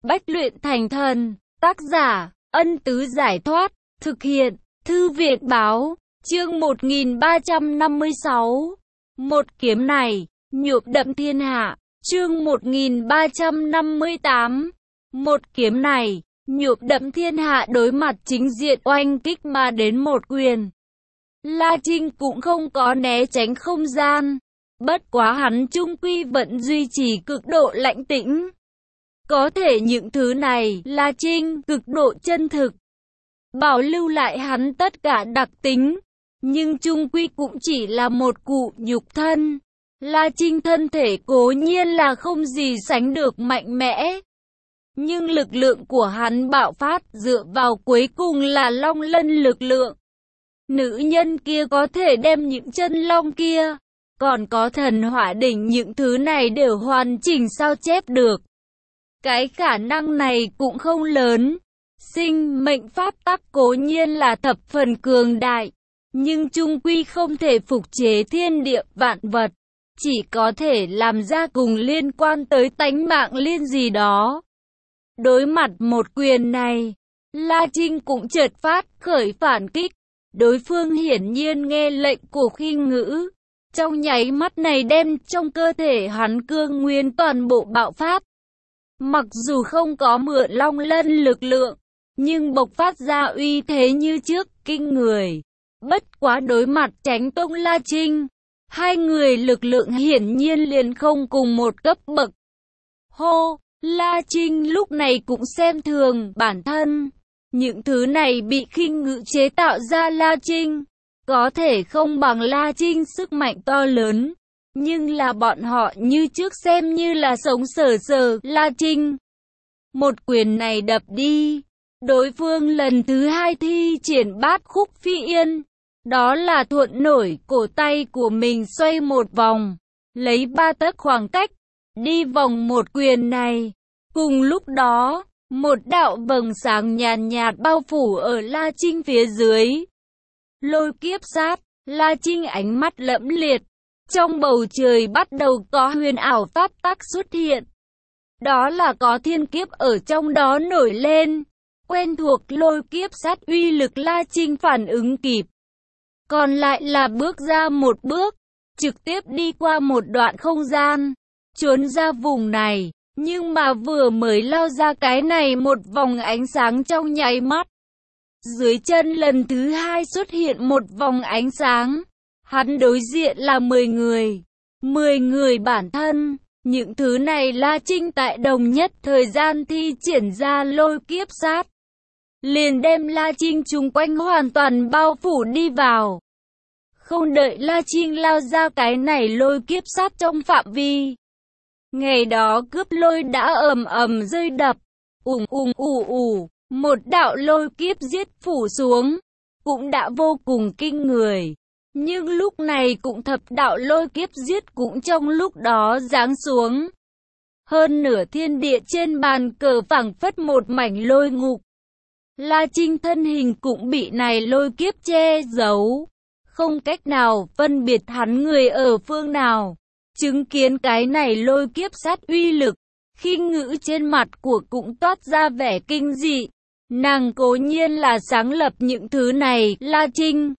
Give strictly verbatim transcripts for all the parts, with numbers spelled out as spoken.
Bách luyện thành thần. Tác giả, Ân Tứ Giải Thoát. Thực hiện, Thư viện Báo. Chương một nghìn ba trăm năm mươi sáu. Một kiếm này, nhuộm đậm thiên hạ. Chương một nghìn ba trăm năm mươi tám. Một kiếm này, nhuộm đậm thiên hạ. Đối mặt chính diện oanh kích mà đến một quyền, La Trinh cũng không có né tránh không gian. Bất quá hắn chung quy vẫn duy trì cực độ lãnh tĩnh. Có thể những thứ này, La Trinh cực độ chân thực, bảo lưu lại hắn tất cả đặc tính, nhưng chung quy cũng chỉ là một cụ nhục thân. La Trinh thân thể cố nhiên là không gì sánh được mạnh mẽ, nhưng lực lượng của hắn bạo phát dựa vào cuối cùng là long lân lực lượng. Nữ nhân kia có thể đem những chân long kia, còn có thần hỏa đỉnh, những thứ này đều hoàn chỉnh sao chép được. Cái khả năng này cũng không lớn. Sinh mệnh pháp tắc cố nhiên là thập phần cường đại, nhưng chung quy không thể phục chế thiên địa vạn vật, chỉ có thể làm ra cùng liên quan tới tánh mạng liên gì đó. Đối mặt một quyền này, La Trinh cũng chợt phát khởi phản kích. Đối phương hiển nhiên nghe lệnh của Khinh Ngữ, trong nháy mắt này đem trong cơ thể hắn cương nguyên toàn bộ bạo phát. Mặc dù không có mượn long lân lực lượng, nhưng bộc phát ra uy thế như trước, kinh người. Bất quá đối mặt Chánh Tông La Trinh, hai người lực lượng hiển nhiên liền không cùng một cấp bậc. Hô, La Trinh lúc này cũng xem thường bản thân. Những thứ này bị Khinh Ngữ chế tạo ra, La Trinh có thể không bằng La Trinh sức mạnh to lớn, nhưng là bọn họ như trước xem như là sống sờ sờ. La Trinh một quyền này đập đi, đối phương lần thứ hai thi triển bát khúc phi yên, đó là thuận nổi cổ tay của mình xoay một vòng, lấy ba tấc khoảng cách, đi vòng một quyền này. Cùng lúc đó, một đạo vầng sáng nhàn nhạt, nhạt bao phủ ở La Trinh phía dưới. Lôi kiếp sát, La Trinh ánh mắt lẫm liệt. Trong bầu trời bắt đầu có huyền ảo pháp tắc xuất hiện. Đó là có thiên kiếp ở trong đó nổi lên. Quen thuộc lôi kiếp sát uy lực, La Trinh phản ứng kịp. Còn lại là bước ra một bước, trực tiếp đi qua một đoạn không gian, trốn ra vùng này. Nhưng mà vừa mới lao ra cái này một vòng ánh sáng trong nháy mắt, dưới chân lần thứ hai xuất hiện một vòng ánh sáng. Hắn đối diện là mười người. mười người bản thân. Những thứ này La Trinh tại đồng nhất thời gian thi triển ra lôi kiếp sát, liền đem La Trinh chung quanh hoàn toàn bao phủ đi vào. Không đợi La Trinh lao ra cái này lôi kiếp sát trong phạm vi, ngày đó cướp lôi đã ầm ầm rơi đập, ùng ùng ù ù, một đạo lôi kiếp giết phủ xuống, cũng đã vô cùng kinh người. Nhưng lúc này cũng thập đạo lôi kiếp giết cũng trong lúc đó giáng xuống. Hơn nửa thiên địa trên bàn cờ phảng phất một mảnh lôi ngục. La Trinh thân hình cũng bị này lôi kiếp che giấu, không cách nào phân biệt hắn người ở phương nào. Chứng kiến cái này lôi kiếp sát uy lực, Khinh Ngữ trên mặt của cũng toát ra vẻ kinh dị. Nàng cố nhiên là sáng lập những thứ này, La Trinh,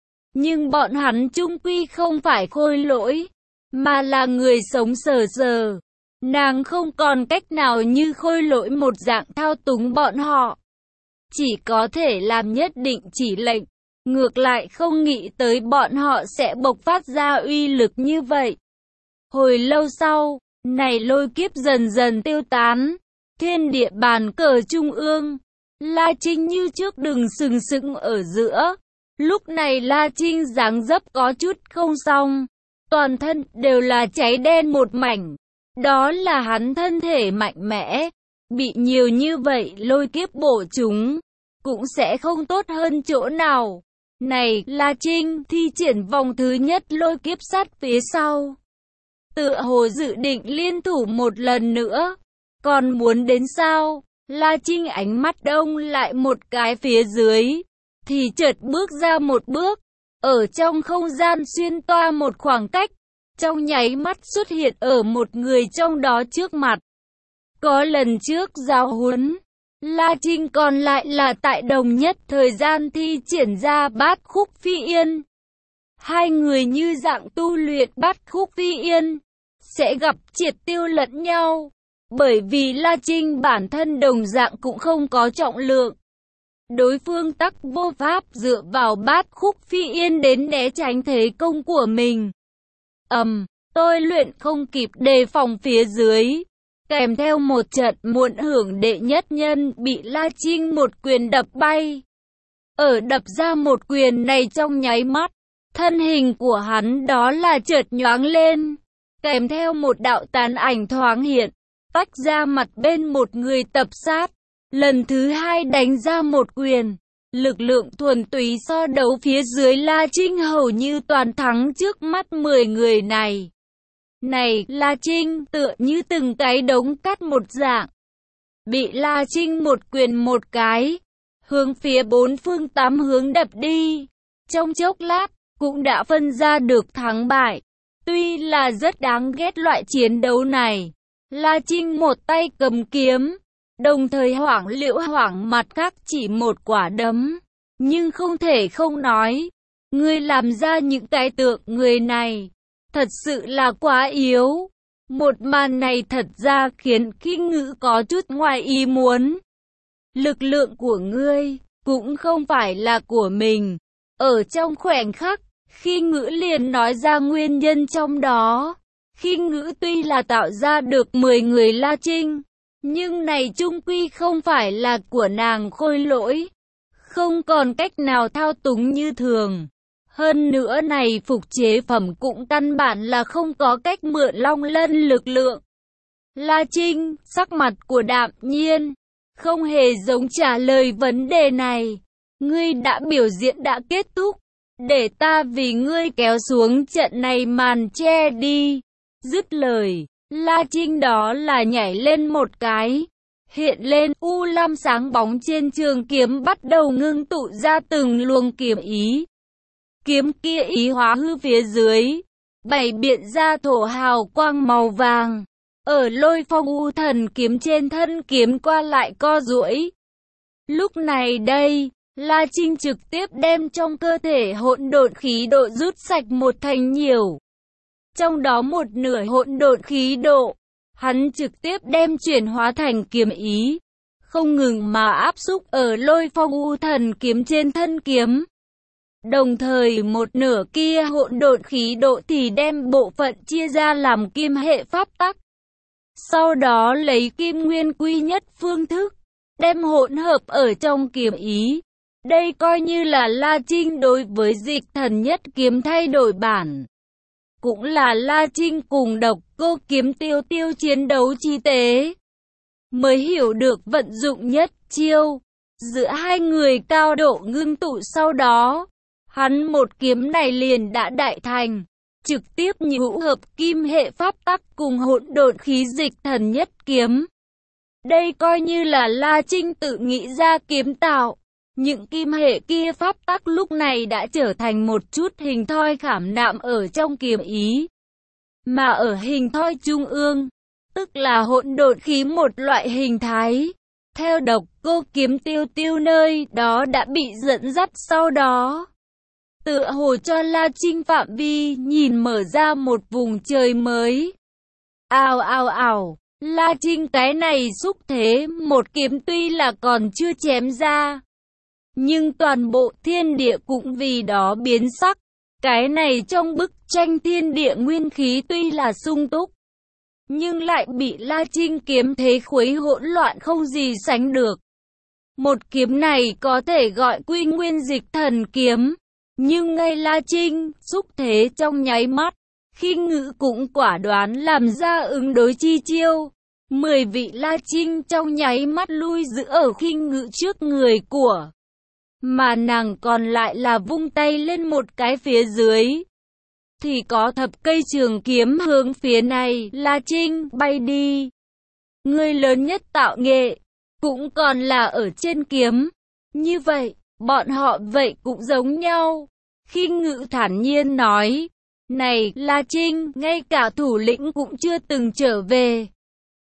nhưng bọn hắn chung quy không phải khôi lỗi, mà là người sống sờ sờ. Nàng không còn cách nào như khôi lỗi một dạng thao túng bọn họ, chỉ có thể làm nhất định chỉ lệnh. Ngược lại không nghĩ tới bọn họ sẽ bộc phát ra uy lực như vậy. Hồi lâu sau, này lôi kiếp dần dần tiêu tán. Thiên địa bàn cờ trung ương, La Trinh như trước đứng sừng sững ở giữa. Lúc này La Trinh dáng dấp có chút không xong, toàn thân đều là cháy đen một mảnh. Đó là hắn thân thể mạnh mẽ, bị nhiều như vậy lôi kiếp bổ chúng, cũng sẽ không tốt hơn chỗ nào. Này, La Trinh thi triển vòng thứ nhất lôi kiếp sát phía sau, tựa hồ dự định liên thủ một lần nữa. Còn muốn đến sao? La Trinh ánh mắt đông lại một cái phía dưới, thì chợt bước ra một bước, ở trong không gian xuyên toa một khoảng cách, trong nháy mắt xuất hiện ở một người trong đó trước mặt. Có lần trước giáo huấn, La Trinh còn lại là tại đồng nhất thời gian thi triển ra bát khúc phi yên. Hai người như dạng tu luyện bát khúc phi yên, sẽ gặp triệt tiêu lẫn nhau. Bởi vì La Trinh bản thân đồng dạng cũng không có trọng lượng. Đối phương tắc vô pháp dựa vào bát khúc phi yên đến né tránh thế công của mình. ầm, um, tôi luyện không kịp đề phòng phía dưới. Kèm theo một trận muộn hưởng đệ nhất nhân bị La Trinh một quyền đập bay. Ở đập ra một quyền này trong nháy mắt, thân hình của hắn đó là chợt nhoáng lên. Kèm theo một đạo tàn ảnh thoáng hiện, tách ra mặt bên một người tập sát. Lần thứ hai đánh ra một quyền, lực lượng thuần túy so đấu phía dưới La Trinh hầu như toàn thắng trước mắt mười người này. Này, La Trinh tựa như từng cái đống cát một dạng. Bị La Trinh một quyền một cái, hướng phía bốn phương tám hướng đập đi. Trong chốc lát, cũng đã phân ra được thắng bại. Tuy là rất đáng ghét loại chiến đấu này, La Trinh một tay cầm kiếm, đồng thời hoảng liễu hoảng mặt khác chỉ một quả đấm. Nhưng không thể không nói, người làm ra những cái tượng người này, thật sự là quá yếu. Một màn này thật ra khiến Kinh Ngữ có chút ngoài ý muốn. Lực lượng của ngươi cũng không phải là của mình. Ở trong khoảnh khắc, Kinh Ngữ liền nói ra nguyên nhân trong đó. Kinh Ngữ tuy là tạo ra được mười người La Trinh, nhưng này chung quy không phải là của nàng Khôi Lỗi. Không còn cách nào thao túng như thường. Hơn nữa này phục chế phẩm cũng căn bản là không có cách mượn Long Lân lực lượng. La Trinh, sắc mặt của đạm nhiên, không hề giống trả lời vấn đề này. Ngươi đã biểu diễn đã kết thúc, để ta vì ngươi kéo xuống trận này màn che đi. Dứt lời, La Trinh đó là nhảy lên một cái. Hiện lên u lam sáng bóng trên trường kiếm bắt đầu ngưng tụ ra từng luồng kiếm ý. Kiếm kia ý hóa hư phía dưới, bày biện ra thổ hào quang màu vàng. Ở Lôi Phong U Thần kiếm trên thân kiếm qua lại co duỗi. Lúc này đây, La Trinh trực tiếp đem trong cơ thể hỗn độn khí độ rút sạch một thành nhiều. Trong đó một nửa hỗn độn khí độ, hắn trực tiếp đem chuyển hóa thành kiếm ý, không ngừng mà áp xúc ở Lôi Phong U Thần kiếm trên thân kiếm. Đồng thời một nửa kia hỗn độn khí độ thì đem bộ phận chia ra làm kim hệ pháp tắc. Sau đó lấy kim nguyên quy nhất phương thức, đem hỗn hợp ở trong kiếm ý. Đây coi như là La Trinh đối với Dịch Thần Nhất Kiếm thay đổi bản. Cũng là La Trinh cùng Độc Cô Kiếm Tiêu Tiêu chiến đấu chi tế, mới hiểu được vận dụng nhất chiêu. Giữa hai người cao độ ngưng tụ sau đó, hắn một kiếm này liền đã đại thành, trực tiếp nhũ hợp kim hệ pháp tắc cùng hỗn độn khí Dịch Thần Nhất Kiếm. Đây coi như là La Trinh tự nghĩ ra kiếm tạo. Những kim hệ kia pháp tắc lúc này đã trở thành một chút hình thoi khảm nạm ở trong kiếm ý. Mà ở hình thoi trung ương, tức là hỗn độn khí một loại hình thái. Theo Độc Cô Kiếm Tiêu Tiêu nơi đó đã bị dẫn dắt sau đó. Tựa hồ cho La Trinh phạm vi nhìn mở ra một vùng trời mới. Ào ào ào, La Trinh cái này xúc thế một kiếm tuy là còn chưa chém ra, nhưng toàn bộ thiên địa cũng vì đó biến sắc. Cái này trong bức tranh thiên địa nguyên khí tuy là sung túc, nhưng lại bị La Trinh kiếm thế khuấy hỗn loạn không gì sánh được. Một kiếm này có thể gọi quy nguyên Dịch Thần kiếm, nhưng ngay La Trinh xúc thế trong nháy mắt, Kinh Ngữ cũng quả đoán làm ra ứng đối chi chiêu. Mười vị La Trinh trong nháy mắt lui giữ ở Kinh Ngữ trước người của, mà nàng còn lại là vung tay lên một cái phía dưới, thì có thập cây trường kiếm hướng phía này La Trinh bay đi. Người lớn nhất tạo nghệ, cũng còn là ở trên kiếm. Như vậy, bọn họ vậy cũng giống nhau. Kinh Ngữ thản nhiên nói, này La Trinh, ngay cả thủ lĩnh cũng chưa từng trở về.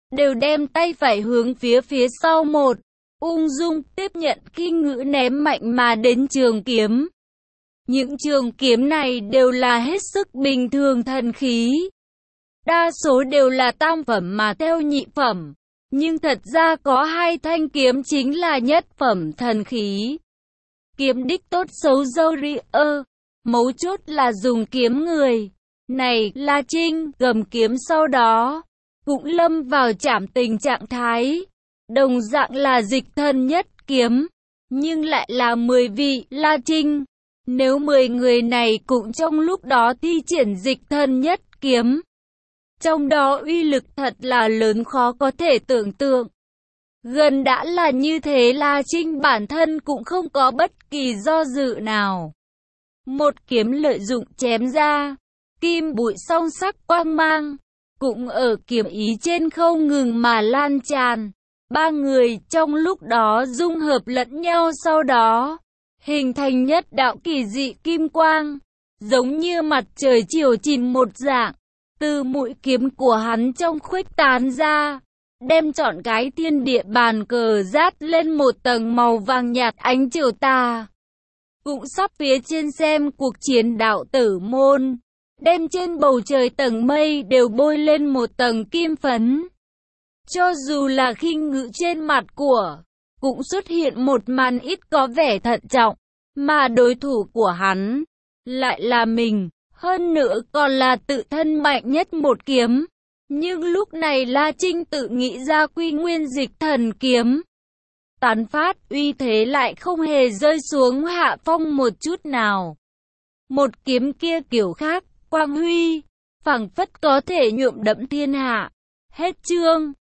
đều đem tay phải hướng phía phía sau một, ung dung tiếp nhận kinh ngữ ném mạnh mà đến trường kiếm. Những trường kiếm này đều là hết sức bình thường thần khí. Đa số đều là tam phẩm mà theo nhị phẩm. Nhưng thật ra có hai thanh kiếm chính là nhất phẩm thần khí. Kiếm đích tốt xấu dâu ri ơ. Mấu chốt là dùng kiếm người. Này La Trinh gầm kiếm sau đó. Cũng lâm vào trảm tình trạng thái. Đồng dạng là dịch thần nhất kiếm. Nhưng lại là mười vị La Trinh. Nếu mười người này cũng trong lúc đó thi triển dịch thần nhất kiếm. Trong đó uy lực thật là lớn khó có thể tưởng tượng. Gần đã là như thế La Trinh bản thân cũng không có bất kỳ do dự nào. Một kiếm lợi dụng chém ra, kim bụi song sắc quang mang, cũng ở kiếm ý trên không ngừng mà lan tràn. Ba người trong lúc đó dung hợp lẫn nhau sau đó, hình thành nhất đạo kỳ dị kim quang, giống như mặt trời chiều chìm một dạng. Từ mũi kiếm của hắn trong khuếch tán ra, đem trọn cái thiên địa bàn cờ dát lên một tầng màu vàng nhạt ánh chiều tà. Cũng sắp phía trên xem cuộc chiến đạo tử môn, đem trên bầu trời tầng mây đều bôi lên một tầng kim phấn. Cho dù là khinh ngữ trên mặt của, cũng xuất hiện một màn ít có vẻ thận trọng, mà đối thủ của hắn lại là mình. Hơn nữa còn là tự thân mạnh nhất một kiếm. Nhưng lúc này La Trinh tự nghĩ ra quy nguyên dịch thần kiếm. Tán phát uy thế lại không hề rơi xuống hạ phong một chút nào. Một kiếm kia kiểu khác, quang huy, phảng phất có thể nhuộm đẫm thiên hạ. Hết chương.